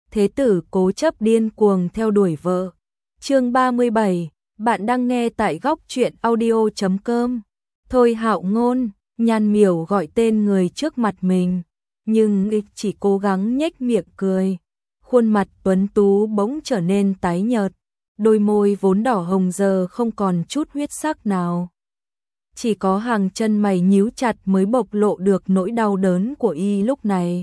thế tử cố chấp điên cuồng theo đuổi vợ. Chương 37, bạn đang nghe tại góc truyện audio.com. Thôi Hạo Ngôn, Nhan Miểu gọi tên người trước mặt mình, nhưng chỉ cố gắng nhếch miệng cười. Khuôn mặt tuấn tú bỗng trở nên tái nhợt, đôi môi vốn đỏ hồng giờ không còn chút huyết sắc nào. Chỉ có hàng chân mày nhíu chặt mới bộc lộ được nỗi đau đớn của y lúc này.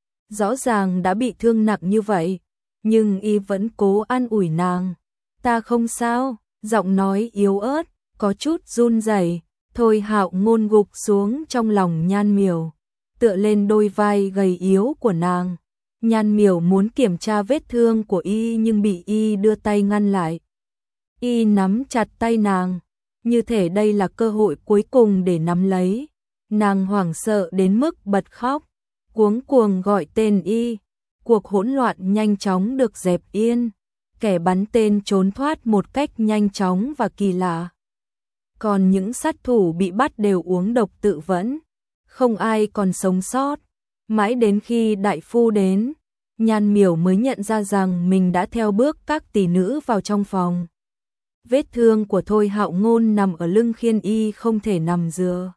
Rõ ràng đã bị thương nặng như vậy, nhưng y vẫn cố an ủi nàng. Ta không sao, giọng nói yếu ớt, có chút run rẩy. Thôi Hạo Ngôn gục xuống trong lòng Nhan Miểu, tựa lên đôi vai gầy yếu của nàng. Nhan Miểu muốn kiểm tra vết thương của y nhưng bị y đưa tay ngăn lại. Y nắm chặt tay nàng, như thể đây là cơ hội cuối cùng để nắm lấy. Nàng hoảng sợ đến mức bật khóc, cuống cuồng gọi tên y. Cuộc hỗn loạn nhanh chóng được dẹp yên, kẻ bắn tên trốn thoát một cách nhanh chóng và kỳ lạ. Còn những sát thủ bị bắt đều uống độc tự vẫn, không ai còn sống sót. Mãi đến khi đại phu đến, Nhan Miểu mới nhận ra rằng mình đã theo bước các tỷ nữ vào trong phòng. Vết thương của Thôi Hạo Ngôn nằm ở lưng khiến y không thể nằm dựa,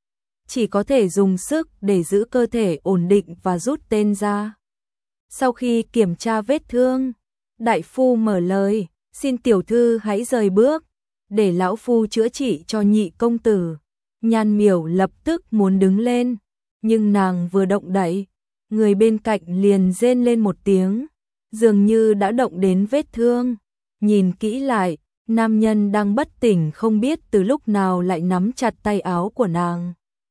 chỉ có thể dùng sức để giữ cơ thể ổn định và rút tên ra. Sau khi kiểm tra vết thương, đại phu mở lời, xin tiểu thư hãy rời bước, để lão phu chữa trị cho nhị công tử. Nhan Miểu lập tức muốn đứng lên, nhưng nàng vừa động đậy, người bên cạnh liền rên lên một tiếng, dường như đã động đến vết thương. Nhìn kỹ lại, nam nhân đang bất tỉnh không biết từ lúc nào lại nắm chặt tay áo của nàng,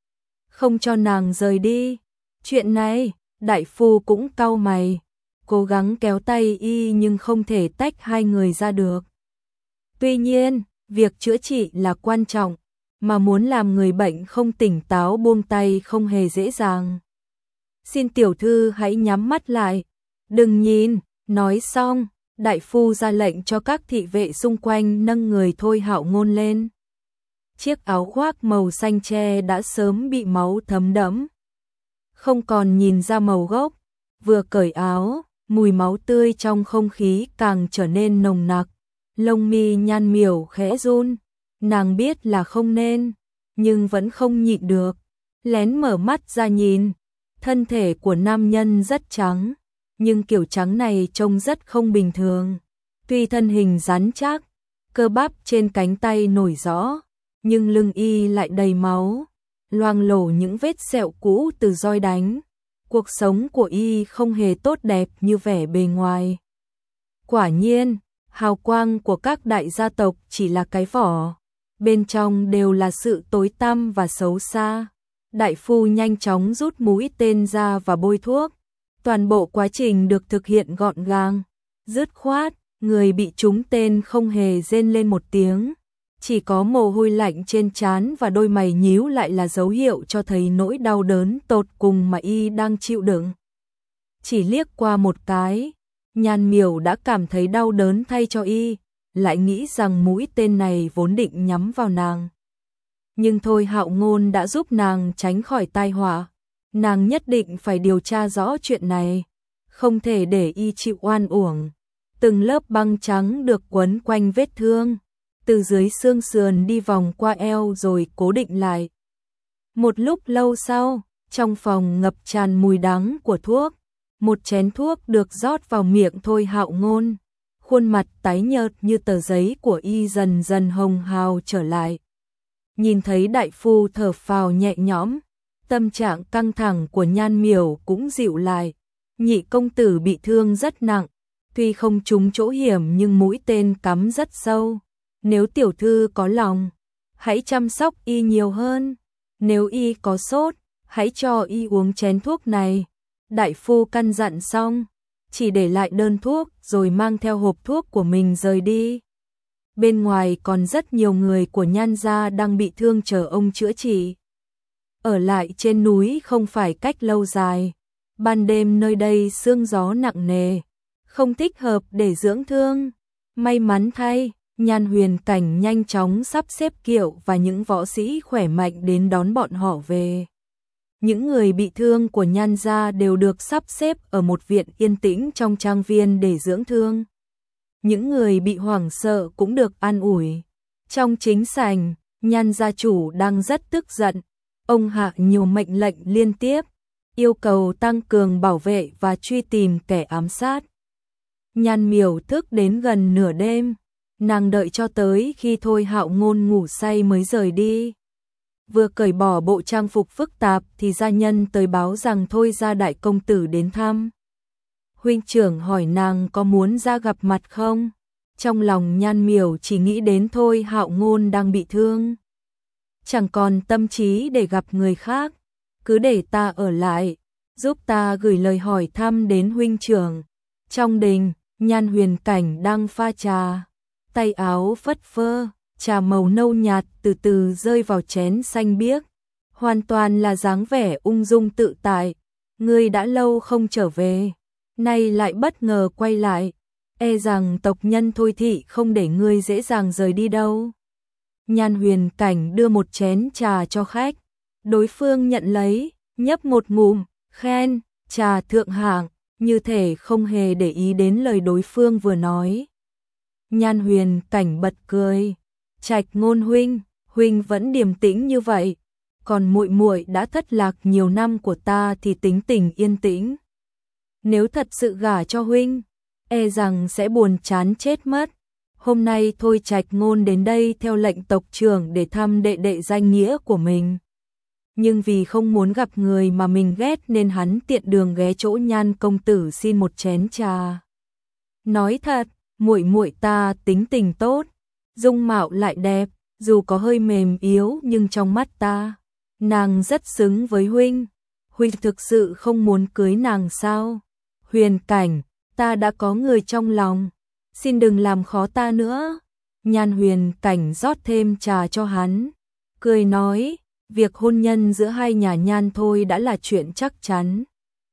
không cho nàng rời đi. Chuyện này, đại phu cũng cau mày, cố gắng kéo tay y nhưng không thể tách hai người ra được. Tuy nhiên, việc chữa trị là quan trọng, mà muốn làm người bệnh không tỉnh táo buông tay không hề dễ dàng. Xin tiểu thư hãy nhắm mắt lại, đừng nhìn. Nói xong, đại phu ra lệnh cho các thị vệ xung quanh nâng người Thôi Hạo Ngôn lên. Chiếc áo khoác màu xanh tre đã sớm bị máu thấm đẫm, không còn nhìn ra màu gốc. Vừa cởi áo, mùi máu tươi trong không khí càng trở nên nồng nặc. Lông mi Nhan Miểu khẽ run, nàng biết là không nên, nhưng vẫn không nhịn được, lén mở mắt ra nhìn. Thân thể của nam nhân rất trắng, nhưng kiểu trắng này trông rất không bình thường. Tuy thân hình rắn chắc, cơ bắp trên cánh tay nổi rõ, nhưng lưng y lại đầy máu, loang lổ những vết sẹo cũ từ roi đánh. Cuộc sống của y không hề tốt đẹp như vẻ bề ngoài. Quả nhiên, hào quang của các đại gia tộc chỉ là cái vỏ, bên trong đều là sự tối tăm và xấu xa. Đại phu nhanh chóng rút mũi tên ra và bôi thuốc. Toàn bộ quá trình được thực hiện gọn gàng, dứt khoát, người bị trúng tên không hề rên lên một tiếng. Chỉ có mồ hôi lạnh trên trán và đôi mày nhíu lại là dấu hiệu cho thấy nỗi đau đớn tột cùng mà y đang chịu đựng. Chỉ liếc qua một cái, Nhan Miểu đã cảm thấy đau đớn thay cho y, lại nghĩ rằng mũi tên này vốn định nhắm vào nàng. Nhưng Thôi Hạo Ngôn đã giúp nàng tránh khỏi tai họa. Nàng nhất định phải điều tra rõ chuyện này, không thể để y chịu oan uổng. Từng lớp băng trắng được quấn quanh vết thương, từ dưới xương sườn đi vòng qua eo rồi cố định lại. Một lúc lâu sau, trong phòng ngập tràn mùi đắng của thuốc, một chén thuốc được rót vào miệng Thôi Hạo Ngôn. Khuôn mặt tái nhợt như tờ giấy của y dần dần hồng hào trở lại. Nhìn thấy đại phu thở phào nhẹ nhõm, tâm trạng căng thẳng của Nhan Miểu cũng dịu lại. Nhị công tử bị thương rất nặng, tuy không trúng chỗ hiểm nhưng mũi tên cắm rất sâu. Nếu tiểu thư có lòng, hãy chăm sóc y nhiều hơn. Nếu y có sốt, hãy cho y uống chén thuốc này. Đại phu căn dặn xong, chỉ để lại đơn thuốc rồi mang theo hộp thuốc của mình rời đi. Bên ngoài còn rất nhiều người của Nhan gia đang bị thương chờ ông chữa trị. Ở lại trên núi không phải cách lâu dài. Ban đêm nơi đây sương gió nặng nề, không thích hợp để dưỡng thương. May mắn thay, Nhan Huyền Cảnh nhanh chóng sắp xếp kiệu và những võ sĩ khỏe mạnh đến đón bọn họ về. Những người bị thương của Nhan gia đều được sắp xếp ở một viện yên tĩnh trong trang viên để dưỡng thương. Những người bị hoảng sợ cũng được an ủi. Trong chính sảnh, Nhan gia chủ đang rất tức giận. Ông hạ nhiều mệnh lệnh liên tiếp, yêu cầu tăng cường bảo vệ và truy tìm kẻ ám sát. Nhan Miểu thức đến gần nửa đêm, nàng đợi cho tới khi Thôi Hạo Ngôn ngủ say mới rời đi. Vừa cởi bỏ bộ trang phục phức tạp thì gia nhân tới báo rằng Thôi gia đại công tử đến thăm. Huynh trưởng hỏi nàng có muốn ra gặp mặt không? Trong lòng Nhan Miểu chỉ nghĩ đến Thôi Hạo Ngôn đang bị thương, chẳng còn tâm trí để gặp người khác, cứ để ta ở lại, giúp ta gửi lời hỏi thăm đến huynh trưởng. Trong đình, Nhan Huyền Cảnh đang pha trà, tay áo phất phơ, trà màu nâu nhạt từ từ rơi vào chén xanh biếc, hoàn toàn là dáng vẻ ung dung tự tại. Ngươi đã lâu không trở về, nay lại bất ngờ quay lại, e rằng tộc nhân Thôi thị không để ngươi dễ dàng rời đi đâu. Nhan Huyền Cảnh đưa một chén trà cho khách, đối phương nhận lấy, nhấp một ngụm, khen, trà thượng hạng, như thể không hề để ý đến lời đối phương vừa nói. Nhan Huyền Cảnh bật cười, Trạch Ngôn huynh, huynh vẫn điềm tĩnh như vậy, còn muội muội đã thất lạc nhiều năm của ta thì tính tình yên tĩnh. Nếu thật sự gả cho huynh, e rằng sẽ buồn chán chết mất. Hôm nay Thôi Trạch Ngôn đến đây theo lệnh tộc trưởng để thăm đệ đệ danh nghĩa của mình. Nhưng vì không muốn gặp người mà mình ghét nên hắn tiện đường ghé chỗ Nhan công tử xin một chén trà. Nói thật, muội muội ta tính tình tốt, dung mạo lại đẹp, dù có hơi mềm yếu nhưng trong mắt ta, nàng rất xứng với huynh. Huynh thực sự không muốn cưới nàng sao? Huyền Cảnh, ta đã có người trong lòng, xin đừng làm khó ta nữa. Nhan Huyền Cảnh rót thêm trà cho hắn, cười nói, việc hôn nhân giữa hai nhà Nhan Thôi đã là chuyện chắc chắn.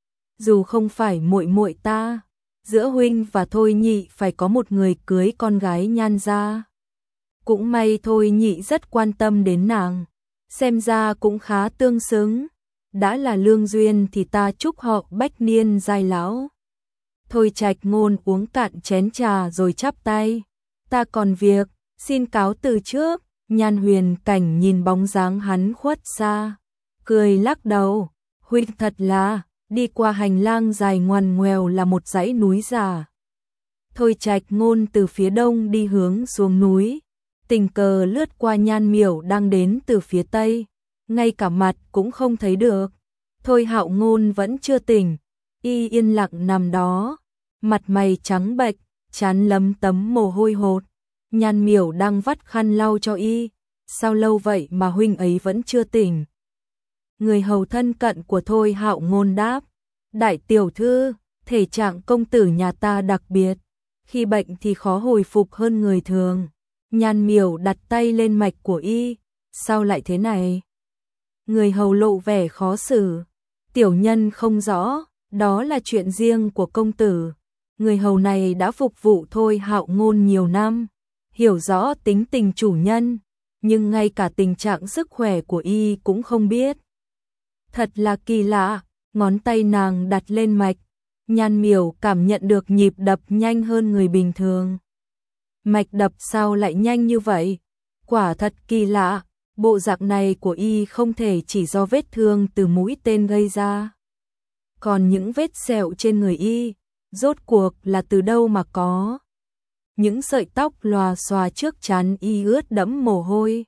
Dù không phải muội muội ta, giữa huynh và Thôi nhị phải có một người cưới con gái Nhan gia. Cũng may Thôi nhị rất quan tâm đến nàng, xem ra cũng khá tương xứng. Đã là lương duyên thì ta chúc họ bách niên giai lão. Thôi Trạch Ngôn uống cạn chén trà rồi chắp tay, ta còn việc, xin cáo từ trước. Nhan Huyền Cảnh nhìn bóng dáng hắn khuất xa, cười lắc đầu, huynh thật là, đi qua hành lang dài ngoằn ngoèo là một dãy núi già. Thôi Trạch Ngôn từ phía đông đi hướng xuống núi, tình cờ lướt qua Nhan Miểu đang đến từ phía tây, ngay cả mặt cũng không thấy được. Thôi Hạo Ngôn vẫn chưa tỉnh, y yên lặng nằm đó, mặt mày trắng bệch, trán lấm tấm mồ hôi hột. Nhan Miểu đang vắt khăn lau cho y, sao lâu vậy mà huynh ấy vẫn chưa tỉnh? Người hầu thân cận của Thôi Hạo Ngôn đáp, đại tiểu thư, thể trạng công tử nhà ta đặc biệt, khi bệnh thì khó hồi phục hơn người thường. Nhan Miểu đặt tay lên mạch của y, sao lại thế này? Người hầu lộ vẻ khó xử, tiểu nhân không rõ, đó là chuyện riêng của công tử. Người hầu này đã phục vụ Thôi Hạo Ngôn nhiều năm, hiểu rõ tính tình chủ nhân, nhưng ngay cả tình trạng sức khỏe của y cũng không biết. Thật là kỳ lạ, ngón tay nàng đặt lên mạch, Nhan Miểu cảm nhận được nhịp đập nhanh hơn người bình thường. Mạch đập sao lại nhanh như vậy? Quả thật kỳ lạ, bộ dạng này của y không thể chỉ do vết thương từ mũi tên gây ra. Còn những vết sẹo trên người y, rốt cuộc là từ đâu mà có? Những sợi tóc lòa xòa trước trán y ướt đẫm mồ hôi.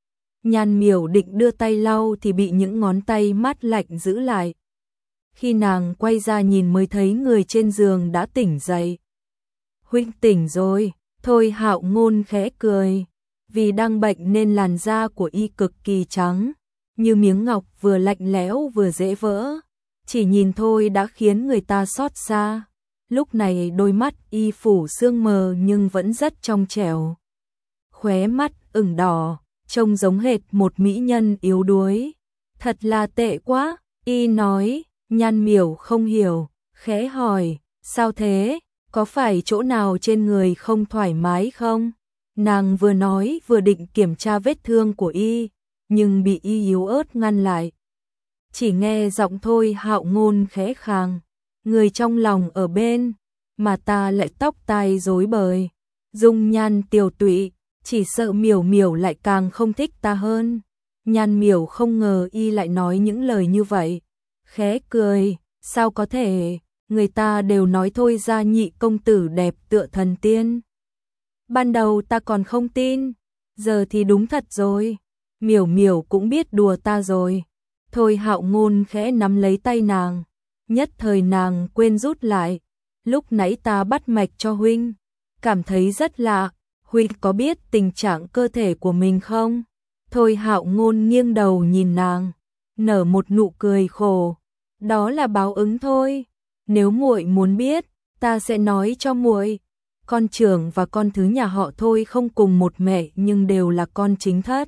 Nhan Miểu định đưa tay lau thì bị những ngón tay mát lạnh giữ lại. Khi nàng quay ra nhìn mới thấy người trên giường đã tỉnh dậy. Huynh tỉnh rồi. Thôi Hạo Ngôn khẽ cười, vì đang bệnh nên làn da của y cực kỳ trắng, như miếng ngọc vừa lạnh lẽo vừa dễ vỡ. Chỉ nhìn thôi đã khiến người ta xót xa. Lúc này đôi mắt y phủ sương mờ nhưng vẫn rất trong trẻo. Khóe mắt ửng đỏ, trông giống hệt một mỹ nhân yếu đuối. Thật là tệ quá, y nói. Nhan Miểu không hiểu, khẽ hỏi, sao thế? Có phải chỗ nào trên người không thoải mái không? Nàng vừa nói vừa định kiểm tra vết thương của y, nhưng bị y yếu ớt ngăn lại. chỉ nghe giọng Thôi Hạo Ngôn khẽ khàng, người trong lòng ở bên, mà ta lại tóc tai rối bời, dung nhan tiều tụy, chỉ sợ Miểu Miểu lại càng không thích ta hơn. Nhan Miểu không ngờ y lại nói những lời như vậy, khẽ cười, sao có thể, người ta đều nói Thôi gia nhị công tử đẹp tựa thần tiên. Ban đầu ta còn không tin, giờ thì đúng thật rồi, Miểu Miểu cũng biết đùa ta rồi. Thôi Hạo Ngôn khẽ nắm lấy tay nàng, nhất thời nàng quên rút lại, lúc nãy ta bắt mạch cho huynh, cảm thấy rất lạ, huynh có biết tình trạng cơ thể của mình không? Thôi Hạo Ngôn nghiêng đầu nhìn nàng, nở một nụ cười khổ, đó là báo ứng thôi, nếu muội muốn biết, ta sẽ nói cho muội. Con trưởng và con thứ nhà họ Thôi không cùng một mẹ nhưng đều là con chính thất.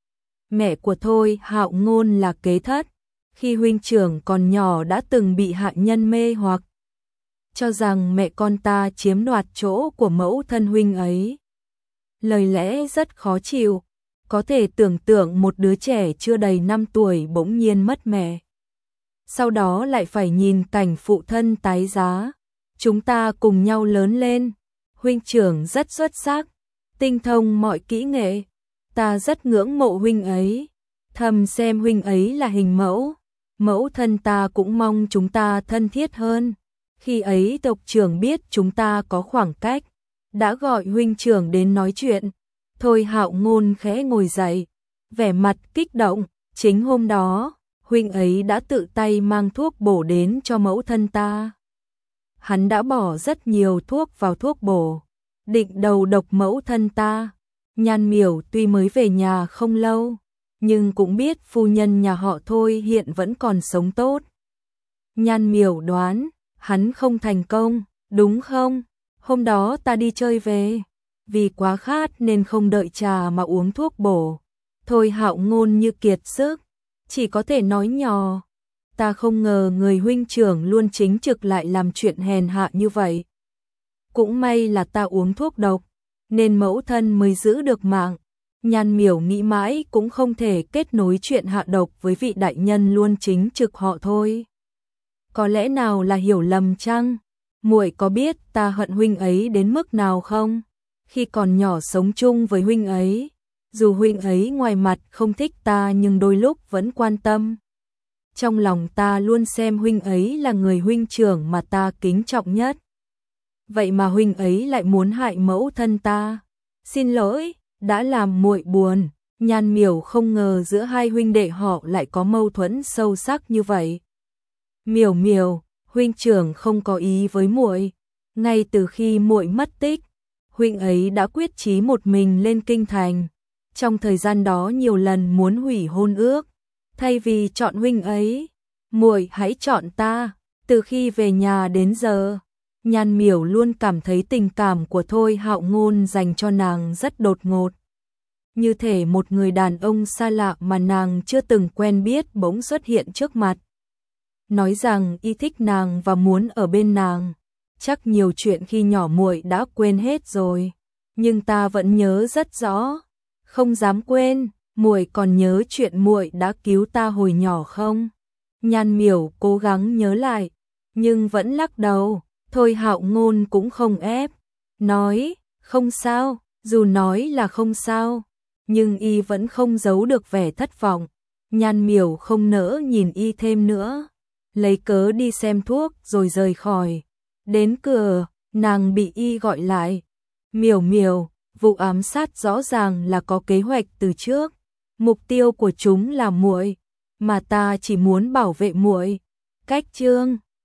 Mẹ của Thôi Hạo Ngôn là kế thất, khi huynh trưởng còn nhỏ đã từng bị hạ nhân mê hoặc, cho rằng mẹ con ta chiếm đoạt chỗ của mẫu thân huynh ấy. Lời lẽ rất khó chịu, có thể tưởng tượng một đứa trẻ chưa đầy 5 tuổi bỗng nhiên mất mẹ. Sau đó lại phải nhìn cảnh phụ thân tái giá. Chúng ta cùng nhau lớn lên, huynh trưởng rất xuất sắc, tinh thông mọi kỹ nghệ, ta rất ngưỡng mộ huynh ấy, thầm xem huynh ấy là hình mẫu. Mẫu thân ta cũng mong chúng ta thân thiết hơn. Khi ấy tộc trưởng biết chúng ta có khoảng cách, đã gọi huynh trưởng đến nói chuyện. Thôi Hạo Ngôn khẽ ngồi dậy, vẻ mặt kích động, chính hôm đó, huynh ấy đã tự tay mang thuốc bổ đến cho mẫu thân ta. Hắn đã bỏ rất nhiều thuốc vào thuốc bổ, định đầu độc mẫu thân ta. Nhan Miểu tuy mới về nhà không lâu, nhưng cũng biết phu nhân nhà họ Thôi hiện vẫn còn sống tốt. Nhan Miểu đoán, hắn không thành công, đúng không? Hôm đó ta đi chơi về, vì quá khát nên không đợi trà mà uống thuốc bổ. Thôi Hạo Ngôn như kiệt sức, chỉ có thể nói nhỏ, ta không ngờ người huynh trưởng luôn chính trực lại làm chuyện hèn hạ như vậy. Cũng may là ta uống thuốc độc, nên mẫu thân mới giữ được mạng. Nhan Miểu nghĩ mãi cũng không thể kết nối chuyện hạ độc với vị đại nhân luôn chính trực họ Thôi. Có lẽ nào là hiểu lầm chăng? Muội có biết ta hận huynh ấy đến mức nào không? Khi còn nhỏ sống chung với huynh ấy, dù huynh ấy ngoài mặt không thích ta nhưng đôi lúc vẫn quan tâm. Trong lòng ta luôn xem huynh ấy là người huynh trưởng mà ta kính trọng nhất. Vậy mà huynh ấy lại muốn hại mẫu thân ta. Xin lỗi, đã làm muội buồn. Nhan Miểu không ngờ giữa hai huynh đệ họ lại có mâu thuẫn sâu sắc như vậy. Miểu Miểu, huynh trưởng không có ý với muội. Ngay từ khi muội mất tích, huynh ấy đã quyết chí một mình lên kinh thành. Trong thời gian đó nhiều lần muốn hủy hôn ước. Thay vì chọn huynh ấy, muội hãy chọn ta. Từ khi về nhà đến giờ, Nhan Miểu luôn cảm thấy tình cảm của Thôi Hạo Ngôn dành cho nàng rất đột ngột. Như thể một người đàn ông xa lạ mà nàng chưa từng quen biết bỗng xuất hiện trước mặt. Nói rằng y thích nàng và muốn ở bên nàng. Chắc nhiều chuyện khi nhỏ muội đã quên hết rồi, nhưng ta vẫn nhớ rất rõ. Không dám quên, muội còn nhớ chuyện muội đã cứu ta hồi nhỏ không? Nhan Miểu cố gắng nhớ lại, nhưng vẫn lắc đầu. Thôi Hạo Ngôn cũng không ép, nói, không sao, dù nói là không sao, nhưng y vẫn không giấu được vẻ thất vọng. Nhan Miểu không nỡ nhìn y thêm nữa, lấy cớ đi xem thuốc rồi rời khỏi. Đến cửa, nàng bị y gọi lại. Miểu Miểu, vụ ám sát rõ ràng là có kế hoạch từ trước. Mục tiêu của chúng là muội, mà ta chỉ muốn bảo vệ muội. Cách chương